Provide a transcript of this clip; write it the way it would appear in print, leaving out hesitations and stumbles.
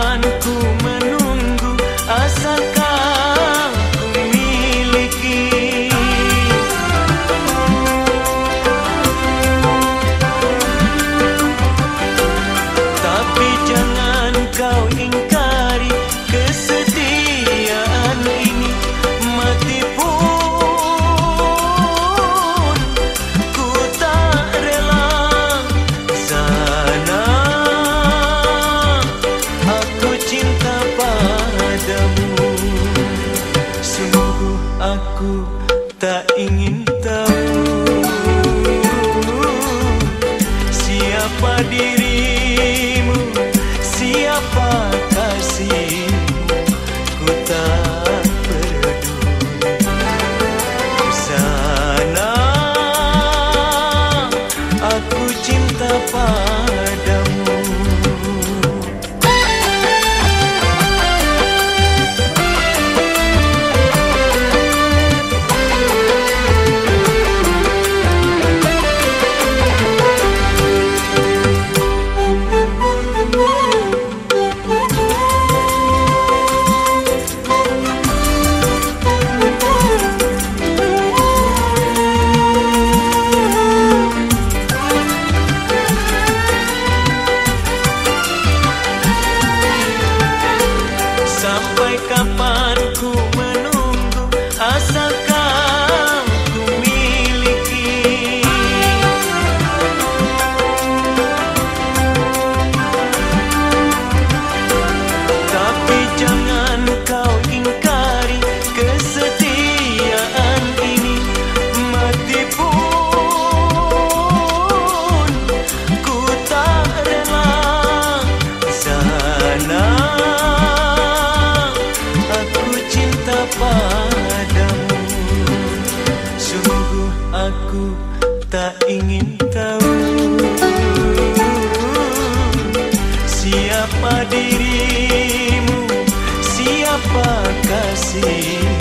kapan ku menunggu, asalkan ku miliki. Tapi jangan kau ingkari kesetiaan ini, mati pun ku tak rela. Sana aku cinta padamu, sungguh aku tak ingin tahu siapa dirimu, siapa kasihmu, ku tak peduli. Sana aku cinta padamu. Sampai kapan ku menunggu, asalkan ku miliki. Tapi jangan kau ingkari kesetiaan ini, mati pun ku tak rela. Sana padamu, sungguh aku tak ingin tahu siapa dirimu, siapa kasihmu,